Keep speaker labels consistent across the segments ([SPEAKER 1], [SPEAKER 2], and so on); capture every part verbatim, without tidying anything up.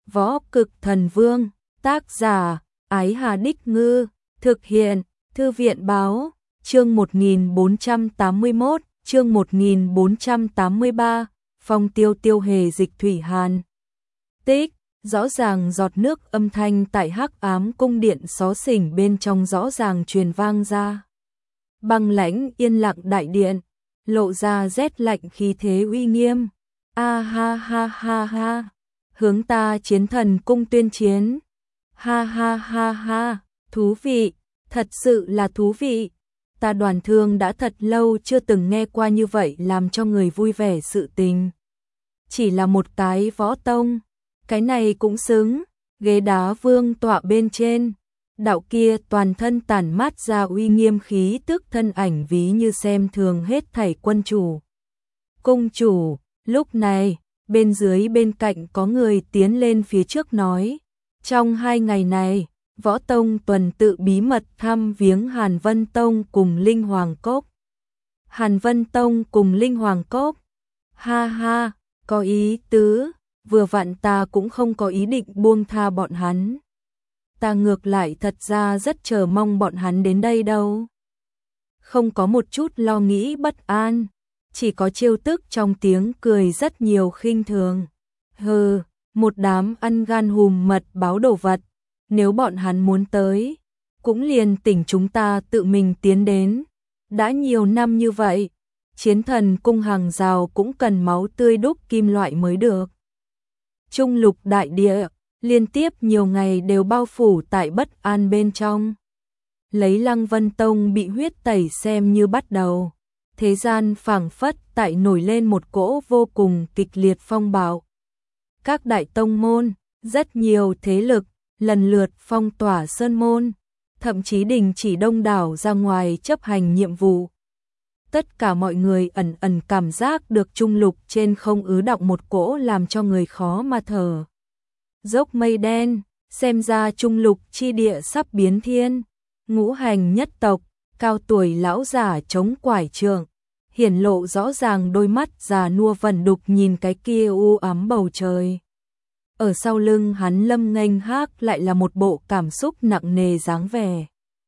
[SPEAKER 1] Võ Cực Thần Vương, tác giả, Ái Hà Đích Ngư, thực hiện, Thư viện Báo, chương một nghìn bốn trăm tám mươi mốt, chương một nghìn bốn trăm tám mươi ba, Phong Tiêu Tiêu Hề Dịch Thủy Hàn. Tích, rõ ràng giọt nước âm thanh tại hắc ám cung điện xó xỉnh bên trong rõ ràng truyền vang ra. Băng lãnh yên lặng đại điện, lộ ra rét lạnh khí thế uy nghiêm. A ha ha ha ha, hướng ta chiến thần cung tuyên chiến. Ha ha ha ha, thú vị, thật sự là thú vị. Ta Đoàn Thương đã thật lâu chưa từng nghe qua như vậy làm cho người vui vẻ sự tình. Chỉ là một cái võ tông, cái này cũng xứng, ghế đá vương tọa bên trên. Đạo kia toàn thân tản mát ra uy nghiêm khí tức thân ảnh ví như xem thường hết thảy quân chủ. Cung chủ, lúc này, bên dưới bên cạnh có người tiến lên phía trước nói. Trong hai ngày này, Võ Tông tuần tự bí mật thăm viếng Hàn Vân Tông cùng Linh Hoàng Cốc. Hàn Vân Tông cùng Linh Hoàng Cốc. Ha ha, có ý tứ, vừa vặn ta cũng không có ý định buông tha bọn hắn. Ta ngược lại thật ra rất chờ mong bọn hắn đến đây đâu. Không có một chút lo nghĩ bất an, chỉ có trêu tức trong tiếng cười rất nhiều khinh thường. Hừ, một đám ăn gan hùm mật báo đồ vật, nếu bọn hắn muốn tới, cũng liền tỉnh chúng ta tự mình tiến đến. Đã nhiều năm như vậy, chiến thần cung hàng rào cũng cần máu tươi đúc kim loại mới được. Trung lục đại địa, liên tiếp nhiều ngày đều bao phủ tại bất an bên trong. Lấy Lăng Vân Tông bị huyết tẩy xem như bắt đầu. Thế gian phảng phất tại nổi lên một cỗ vô cùng kịch liệt phong bạo. Các đại tông môn, rất nhiều thế lực, lần lượt phong tỏa sơn môn, thậm chí đình chỉ đông đảo ra ngoài chấp hành nhiệm vụ. Tất cả mọi người ẩn ẩn cảm giác được trung lục trên không ứ đọng một cỗ làm cho người khó mà thở. Dốc mây đen, xem ra trung lục chi địa sắp biến thiên. Ngũ hành nhất tộc, cao tuổi lão giả chống quải trượng, hiển lộ rõ ràng đôi mắt già nua vẩn đục nhìn cái kia u ám bầu trời. Ở sau lưng hắn Lâm Nghênh Hác lại là một bộ cảm xúc nặng nề dáng vẻ.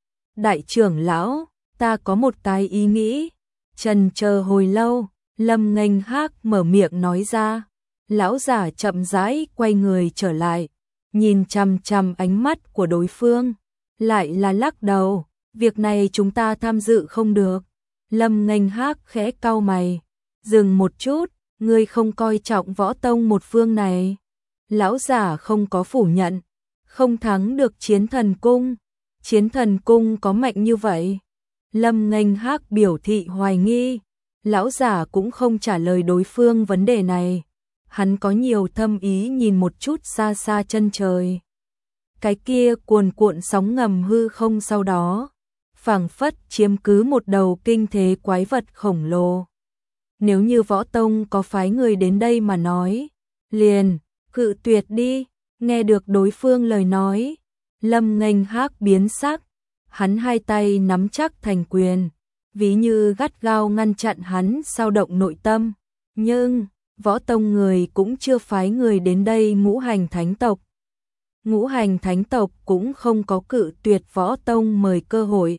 [SPEAKER 1] Đại trưởng lão, ta có một cái ý nghĩ. Trần chờ hồi lâu, Lâm Nghênh Hác mở miệng nói ra. Lão giả chậm rãi quay người trở lại, nhìn chằm chằm ánh mắt của đối phương, lại là lắc đầu, việc này chúng ta tham dự không được. Lâm Nghênh Hác khẽ cau mày, dừng một chút, ngươi không coi trọng Võ Tông một phương này. Lão giả không có phủ nhận, không thắng được Chiến Thần Cung. Chiến Thần Cung có mạnh như vậy? Lâm Nghênh Hác biểu thị hoài nghi, lão giả cũng không trả lời đối phương vấn đề này. Hắn có nhiều thâm ý nhìn một chút xa xa chân trời. Cái kia cuồn cuộn sóng ngầm hư không sau đó, phảng phất chiếm cứ một đầu kinh thế quái vật khổng lồ. Nếu như Võ Tông có phái người đến đây mà nói, liền, cự tuyệt đi. Nghe được đối phương lời nói, Lâm Nghênh Hác biến sắc, hắn hai tay nắm chắc thành quyền, ví như gắt gao ngăn chặn hắn sao động nội tâm. Nhưng Võ Tông người cũng chưa phái người đến đây ngũ hành thánh tộc. Ngũ hành thánh tộc cũng không có cự tuyệt Võ Tông mời cơ hội.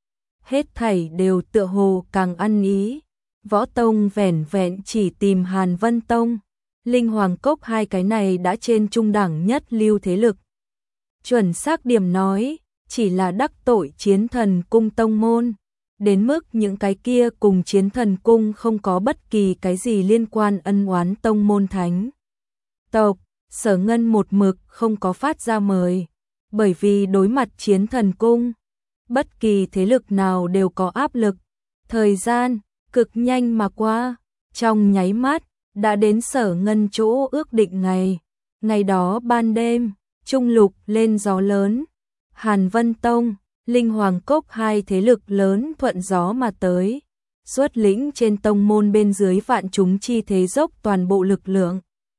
[SPEAKER 1] Hết thảy đều tựa hồ càng ăn ý. Võ Tông vẻn vẹn chỉ tìm Hàn Vân Tông, Linh Hoàng Cốc hai cái này đã trên trung đẳng nhất lưu thế lực. Chuẩn xác điểm nói, chỉ là đắc tội Chiến Thần Cung tông môn. Đến mức những cái kia cùng Chiến Thần Cung không có bất kỳ cái gì liên quan ân oán tông môn thánh tộc, Sở Ngân một mực không có phát ra mời, bởi vì đối mặt Chiến Thần Cung, bất kỳ thế lực nào đều có áp lực. Thời gian cực nhanh mà qua, trong nháy mắt đã đến Sở Ngân chỗ ước định ngày. Ngày đó ban đêm, trung lục lên gió lớn, Hàn Vân Tông, Linh Hoàng Cốc hai thế lực lớn thuận gió mà tới, xuất lĩnh trên tông môn bên dưới vạn chúng chi thế dốc toàn bộ lực lượng.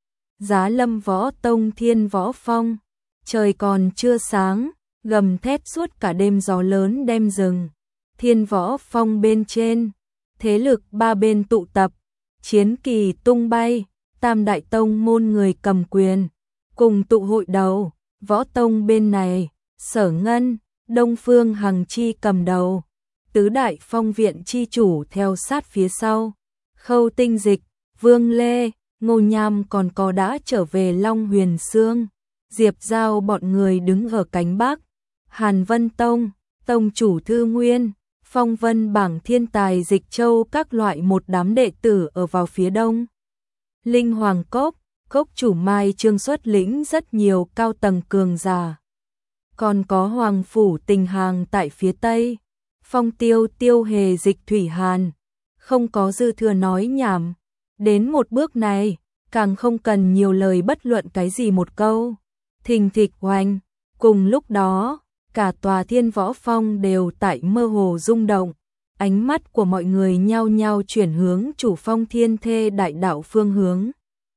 [SPEAKER 1] Giá Lâm Võ Tông Thiên Võ Phong, trời còn chưa sáng, gầm thét suốt cả đêm gió lớn đem rừng. Thiên Võ Phong bên trên, thế lực ba bên tụ tập, chiến kỳ tung bay, tam đại tông môn người cầm quyền, cùng tụ hội đầu, Võ Tông bên này, Sở Ngân, Đông Phương Hằng Chi cầm đầu, tứ đại phong viện chi chủ theo sát phía sau, Khâu Tinh Dịch, Vương Lê, Ngô Nham còn có đã trở về Long Huyền Sương, Diệp Giao bọn người đứng ở cánh Bắc, Hàn Vân Tông, Tông chủ Thư Nguyên, Phong Vân bảng thiên tài Dịch Châu các loại một đám đệ tử ở vào phía đông. Linh Hoàng Cốc, Cốc chủ Mai Trương xuất lĩnh rất nhiều cao tầng cường giả. Còn có Hoàng Phủ Tình Hàng tại phía tây, Phong Tiêu Tiêu Hề Dịch Thủy Hàn, không có dư thừa nói nhảm. Đến một bước này, càng không cần nhiều lời bất luận cái gì một câu. Thình thịch oanh, cùng lúc đó, cả tòa Thiên Võ Phong đều tại mơ hồ rung động. Ánh mắt của mọi người nhao nhao chuyển hướng chủ phong Thiên Thê đại đạo phương hướng.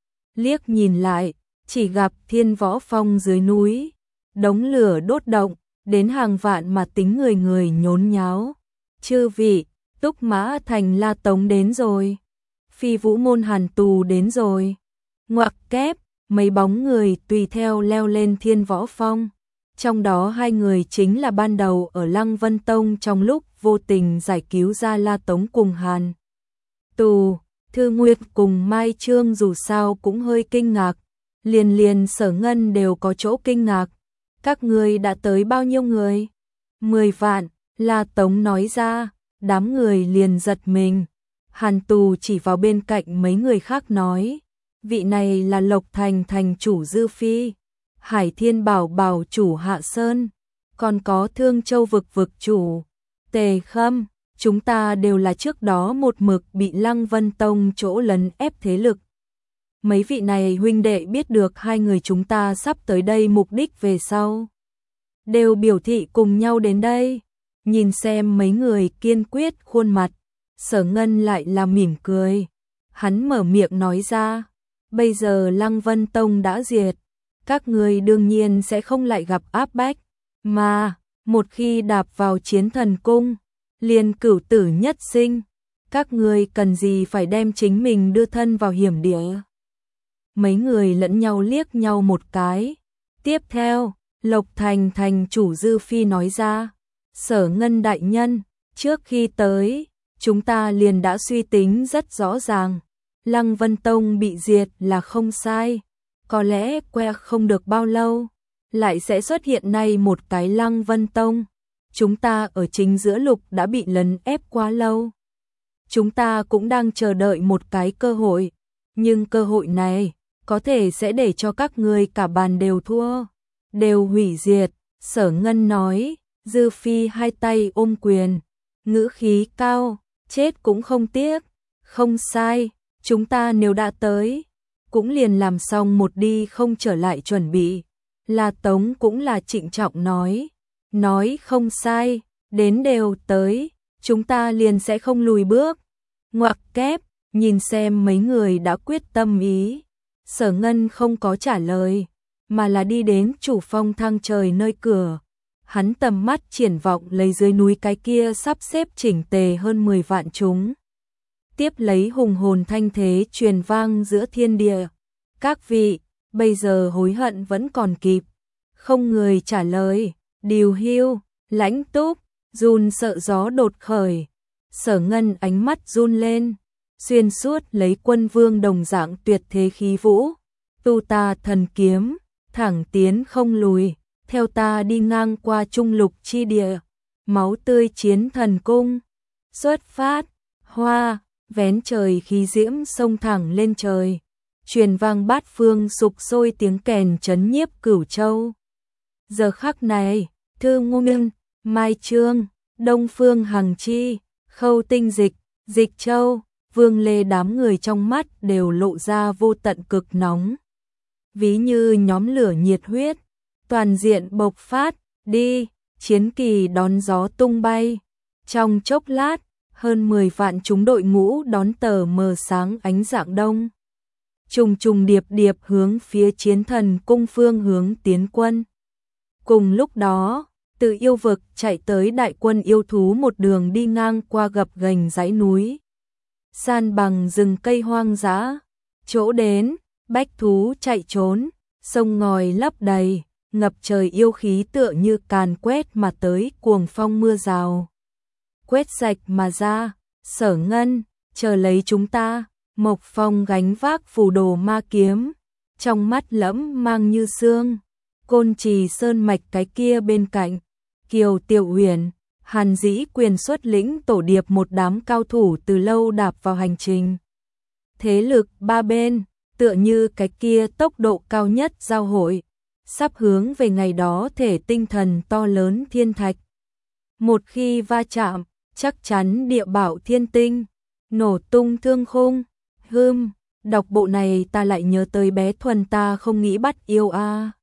[SPEAKER 1] Liếc nhìn lại, chỉ gặp Thiên Võ Phong dưới núi, đống lửa đốt động, đến hàng vạn mà tính người người nhốn nháo. Chư vị, Túc Mã Thành La Tống đến rồi. Phi Vũ Môn Hàn Tù đến rồi. Ngoặc kép, mấy bóng người tùy theo leo lên Thiên Võ Phong. Trong đó hai người chính là ban đầu ở Lăng Vân Tông trong lúc vô tình giải cứu ra La Tống cùng Hàn Tù. Thư Nguyệt cùng Mai Trương dù sao cũng hơi kinh ngạc. Liền liền Sở Ngân đều có chỗ kinh ngạc. Các người đã tới bao nhiêu người? Mười vạn, La Tống nói ra, đám người liền giật mình. Hàn Tù chỉ vào bên cạnh mấy người khác nói, vị này là Lộc Thành thành chủ Dư Phi, Hải Thiên Bảo Bảo chủ Hạ Sơn, còn có Thương Châu vực vực chủ Tề Khâm, chúng ta đều là trước đó một mực bị Lăng Vân Tông chỗ lấn ép thế lực. Mấy vị này huynh đệ biết được hai người chúng ta sắp tới đây mục đích về sau, đều biểu thị cùng nhau đến đây. Nhìn xem mấy người kiên quyết khuôn mặt, Sở Ngân lại là mỉm cười. Hắn mở miệng nói ra, bây giờ Lăng Vân Tông đã diệt, các người đương nhiên sẽ không lại gặp áp bách, mà một khi đạp vào Chiến Thần Cung, liền cửu tử nhất sinh, các người cần gì phải đem chính mình đưa thân vào hiểm địa. Mấy người lẫn nhau liếc nhau một cái. Tiếp theo, Lộc Thành thành chủ Dư Phi nói ra, Sở Ngân đại nhân, trước khi tới, chúng ta liền đã suy tính rất rõ ràng. Lăng Vân Tông bị diệt là không sai, có lẽ que không được bao lâu, lại sẽ xuất hiện nay một cái Lăng Vân Tông. Chúng ta ở chính giữa lục đã bị lấn ép quá lâu. Chúng ta cũng đang chờ đợi một cái cơ hội, nhưng cơ hội này có thể sẽ để cho các người cả bàn đều thua, đều hủy diệt. Sở Ngân nói. Dư Phi hai tay ôm quyền, ngữ khí cao, chết cũng không tiếc. Không sai, chúng ta nếu đã tới, cũng liền làm xong một đi không trở lại chuẩn bị. La Tống cũng là trịnh trọng nói, nói không sai, đến đều tới, chúng ta liền sẽ không lùi bước. Ngoặc kép, nhìn xem mấy người đã quyết tâm ý, Sở Ngân không có trả lời, mà là đi đến chủ phong Thang Trời nơi cửa. Hắn tầm mắt triển vọng lấy dưới núi cái kia sắp xếp chỉnh tề hơn mười vạn chúng. Tiếp lấy hùng hồn thanh thế truyền vang giữa thiên địa. Các vị, bây giờ hối hận vẫn còn kịp. Không người trả lời. Điều Hưu, Lãnh Túc, run sợ gió đột khởi. Sở Ngân ánh mắt run lên, xuyên suốt lấy quân vương đồng dạng tuyệt thế khí vũ. Tu ta thần kiếm, thẳng tiến không lùi. Theo ta đi ngang qua trung lục chi địa, máu tươi Chiến Thần Cung. Xuất phát, hoa, vén trời khí diễm sông thẳng lên trời. Truyền vang bát phương sục sôi tiếng kèn chấn nhiếp Cửu Châu. Giờ khắc này, Thư Nguyên, Mai Trương, Đông Phương Hằng Chi, Khâu Tinh Dịch, Dịch Châu, Vương Lê đám người trong mắt đều lộ ra vô tận cực nóng. Ví như nhóm lửa nhiệt huyết. Toàn diện bộc phát, đi, chiến kỳ đón gió tung bay. Trong chốc lát, hơn mười vạn chúng đội ngũ đón tờ mờ sáng ánh dạng đông. Trùng trùng điệp điệp hướng phía Chiến Thần Cung phương hướng tiến quân. Cùng lúc đó, từ yêu vực chạy tới đại quân yêu thú một đường đi ngang qua gập ghềnh dãy núi. San bằng rừng cây hoang dã, chỗ đến, bách thú chạy trốn. sông ngòi lấp đầy, ngập trời yêu khí tựa như càn quét mà tới, cuồng phong mưa rào quét sạch mà ra. Sở Ngân, chờ lấy chúng ta. Mộc Phong gánh vác phù đồ ma kiếm, trong mắt lẫm mang như sương. Côn Trì sơn mạch cái kia bên cạnh, Kiều Tiểu Huyền, Hàn Dĩ Quyền xuất lĩnh tổ điệp một đám cao thủ từ lâu đạp vào hành trình. Thế lực ba bên, tựa như cái kia tốc độ cao nhất giao hội, sắp hướng về ngày đó thể tinh thần to lớn thiên thạch. Một khi va chạm, chắc chắn địa bảo thiên tinh, nổ tung thương khung. Hừm, đọc bộ này ta lại nhớ tới bé Thuần ta không nghĩ bắt yêu a.